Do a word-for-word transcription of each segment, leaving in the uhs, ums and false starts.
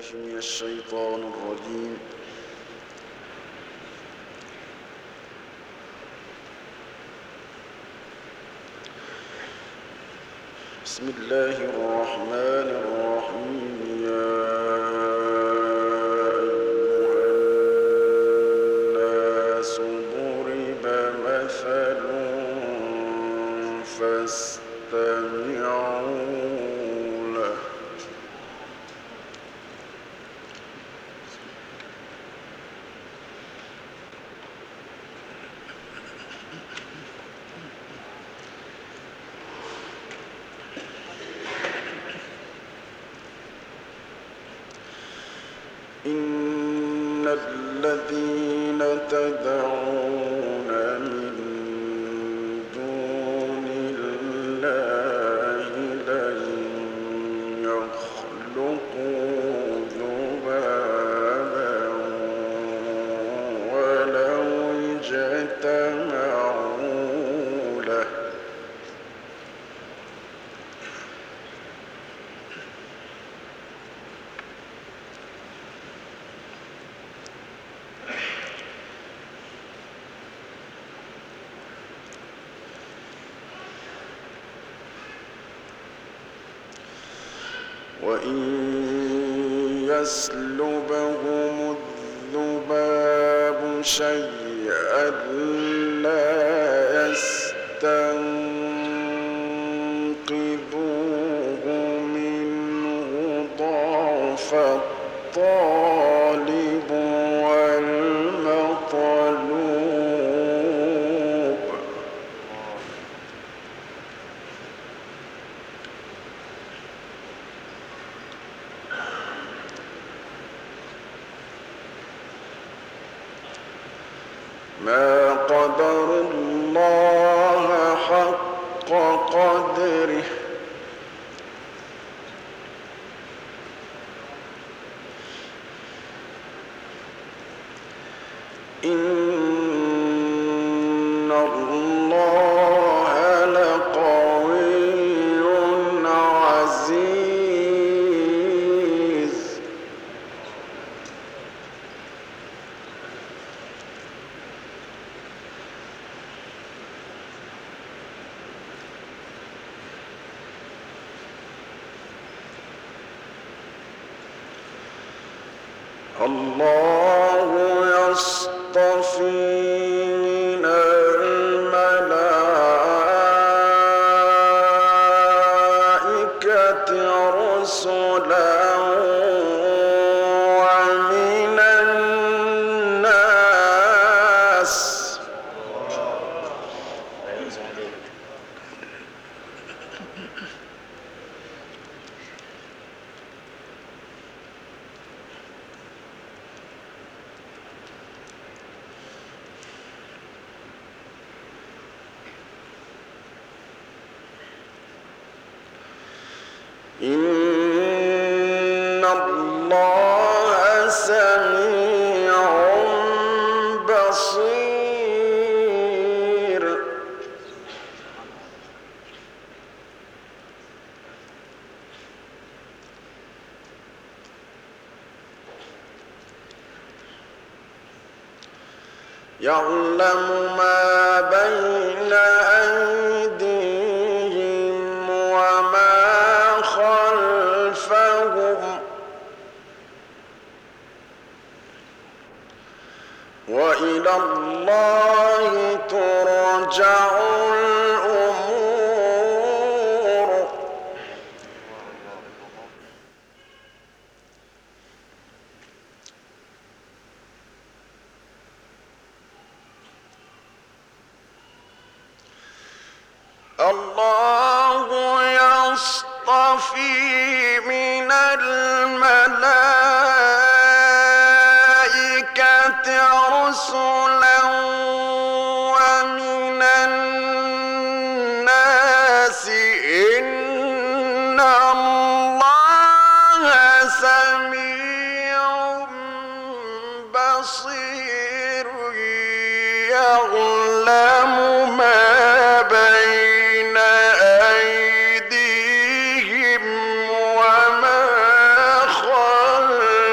من الشيطان الرجيم. بسم الله الرحمن الرحيم. يا أيها الناس ضرب مثل فاستمعوا له. إن الذين تدعون من دون الله لن يخلقوا ذبابا ولو اجتمعوا له. وإن يسلبهم الذباب شيئا لا يستنقذوه منه ضعف الطالب والمطلوب. ما قدر الله حق قدره. إن الله لقوي عزيز. الله يصطفي من الملائكة رسلا ومن الناس. إن الله سميع بصير. يعلم ما بين أيديهم وما خلفهم وإلى الله ترجع الأمور. الله يصطفي من الملائكة رسلا ومن الناس. إن الله سميع بصير. يعلم ما بين أيديهم وما خلفهم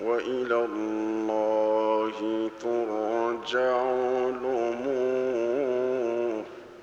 وإلى الله ترجع الأمور.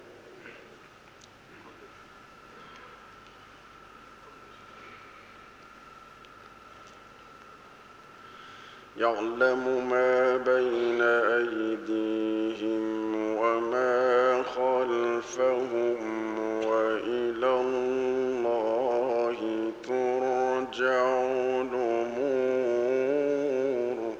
يعلم ما بين أيديهم وما خلفهم وإلى الله ترجع الأمور.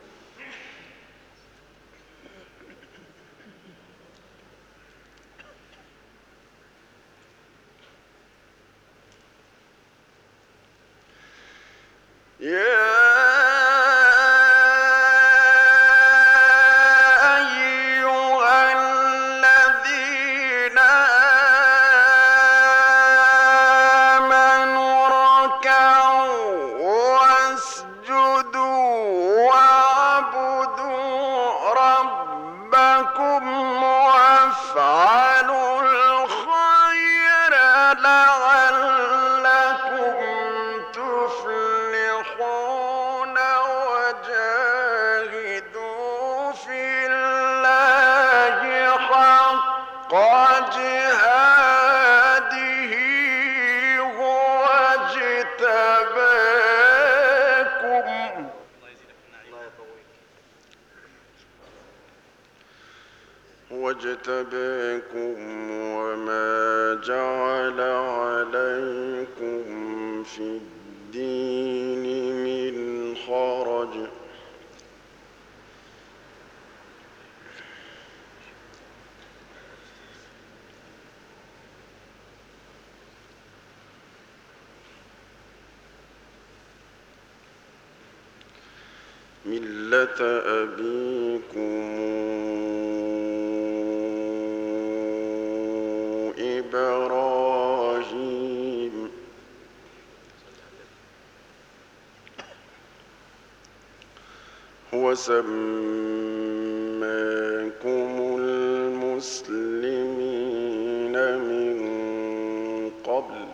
يا واجتباكم وما جعل عليكم في الدين من حرج ملة أبيكم إبراهيم هو سماكم المسلمين من قبل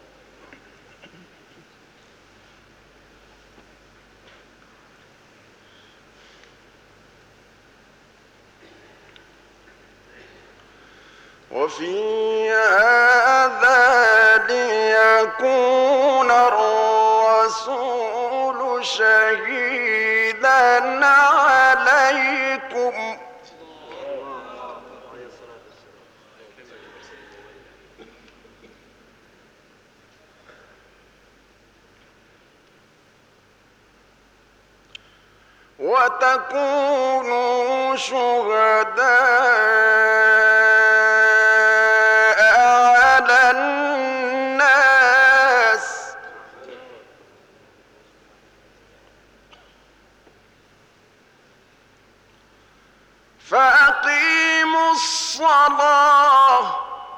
وفي هذا ليكون الرسول شهيدا عليكم وتكونوا شهداء على الناس فأقيموا الصلاة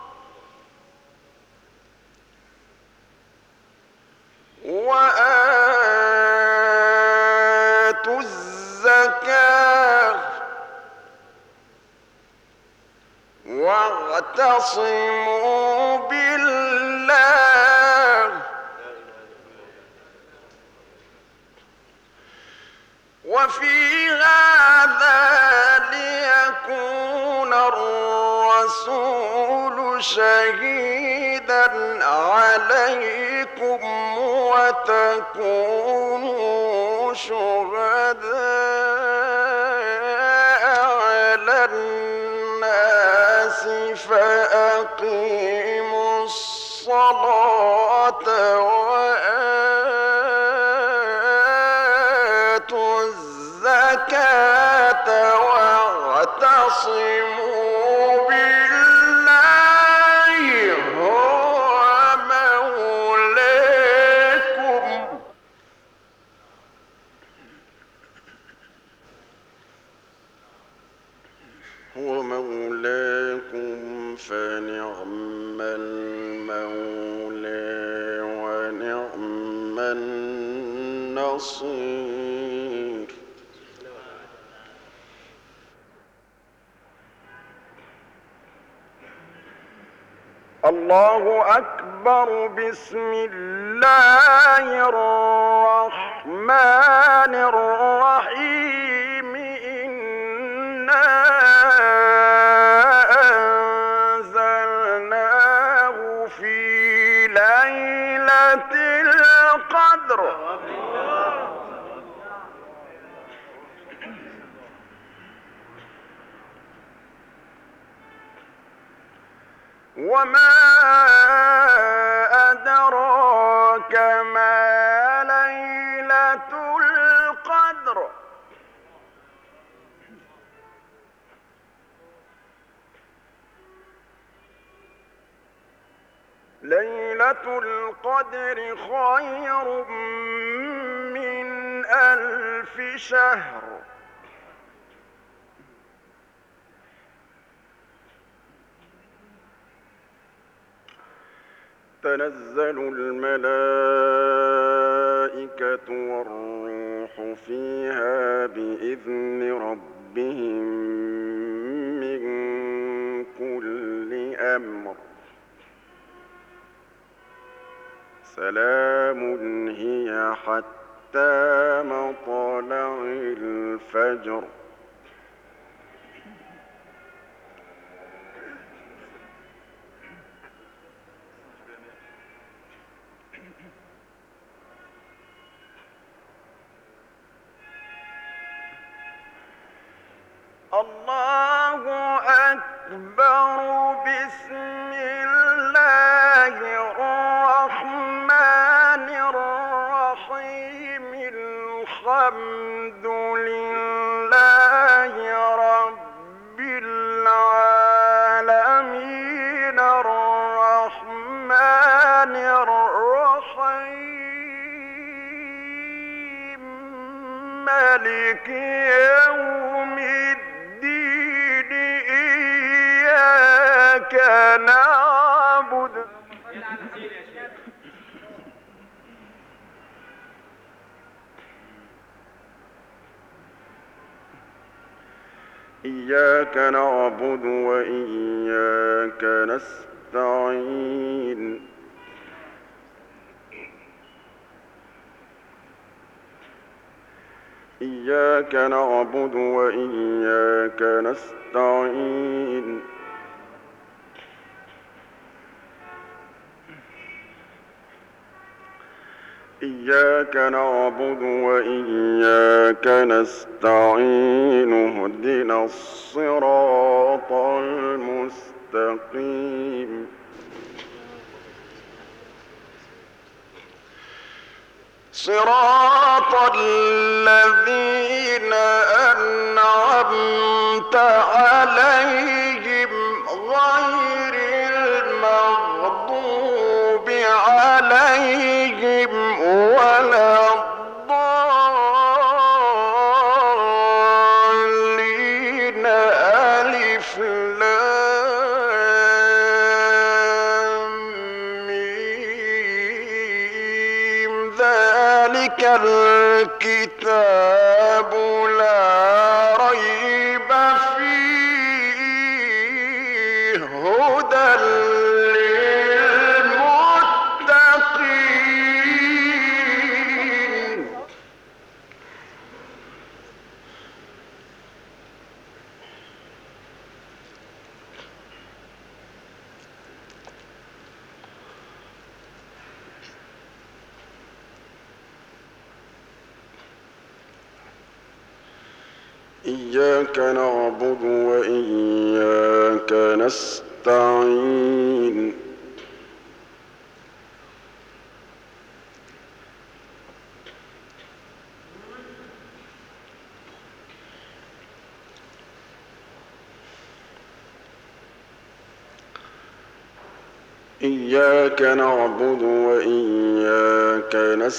وآتوا الزكاة واعتصموا بالله وفي هذا ليكون الرسول شهيدا عليكم وتكونوا شهداء على الناس فأقيموا الصلاة وآتوا الزكاة واعتصموا بالله هو مولاكم هو مولاكم فنعم المولى ونعم النصير. الله أكبر. بسم الله الرحمن الرحمن الرحيم إنا أنزلناه في ليلة القدر وما أدراك ما ليلة القدر ليلة القدر خير من ألف شهر تنزل الملائكة والروح فيها بإذن ربهم من كل أمر سلام هي حتى مطلع الفجر الله أكبر بسم الله الرحمن الرحيم الحمد لله رب العالمين الرحمن الرحيم مالك يوم الدين إياك نعبد إياك نعبد وإياك نستعين إياك نعبد وإياك نستعين إياك نعبد وإياك نستعين اهدنا الصراط المستقيم صراط الذين أنعمت عليهم غير المغضوب عليهم ولا الضالين ألف لام ميم ذلك الكتاب لا ريب فيه هدى للمتقين إياك نعبد وإياك نستعين إياك نعبد وإياك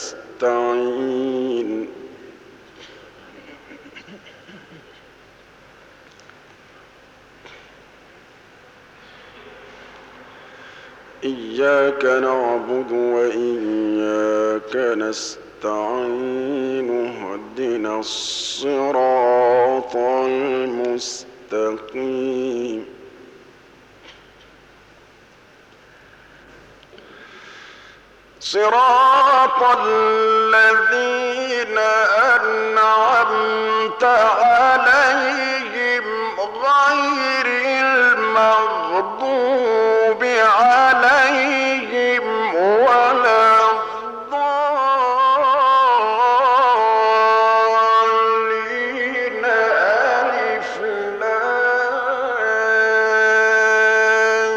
نستعين إياك نعبد وإياك نستعين اهدنا الصراط المستقيم صراط الذين أنعمت عليهم غير المغضوب عليهم ولا الضالين. ألف لام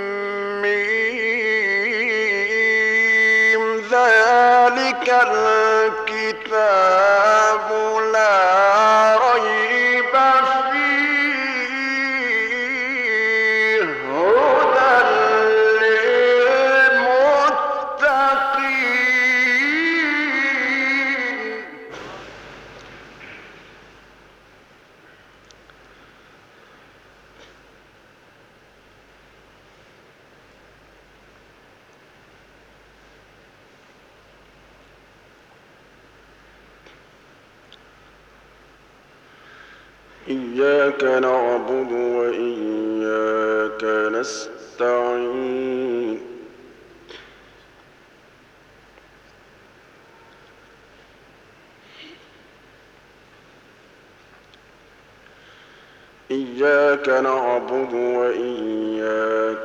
ميم ذلك الكتاب لا ريب فيه هدى للمتقين. إياك نعبد وإياك نستعين. إياك نعبد وإياك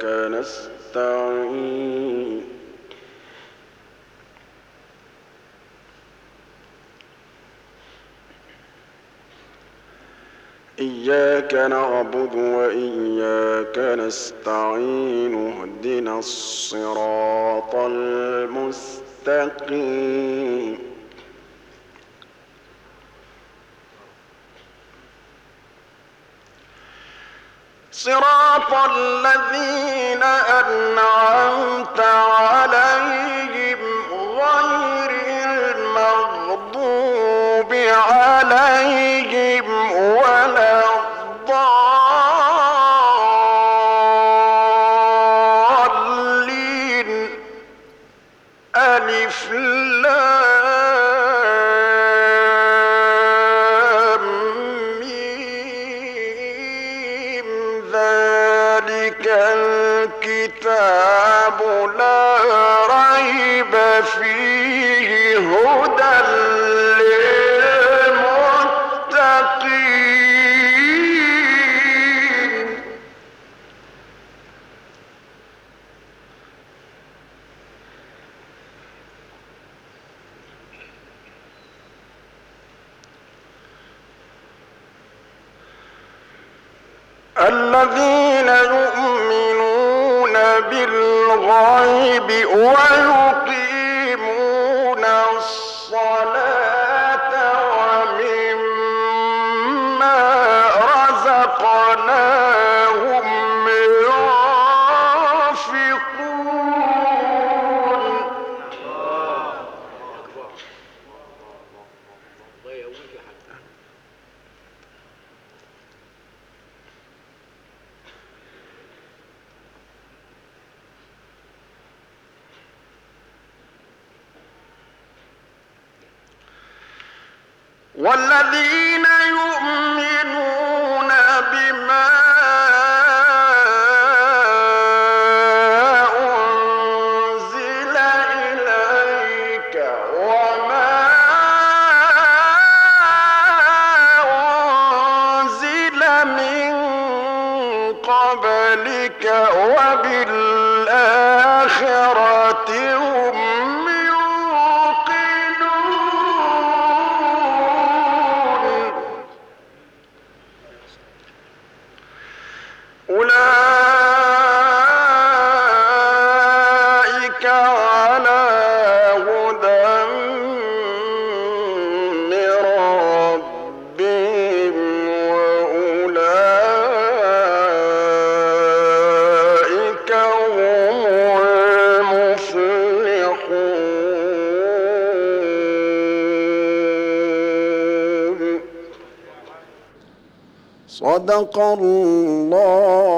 نستعين. إياك نعبد وإياك نستعين اهدنا الصراط المستقيم. صراط الذين أنعمت عليهم غير المغضوب عليهم ولا الضالين. ألف لام ميم ذلك الكتاب لا ريب فيه هدى للمتقين. الذين يؤمنون بالغيب ويقيمون الصلاة ومما رزقناهم ينفقون. والذين يؤمنون بما أنزل إليك وما أنزل من قبلك وبالآخرة هم أولئك على هدى من ربهم وأولئك هم المفلحون. صدق الله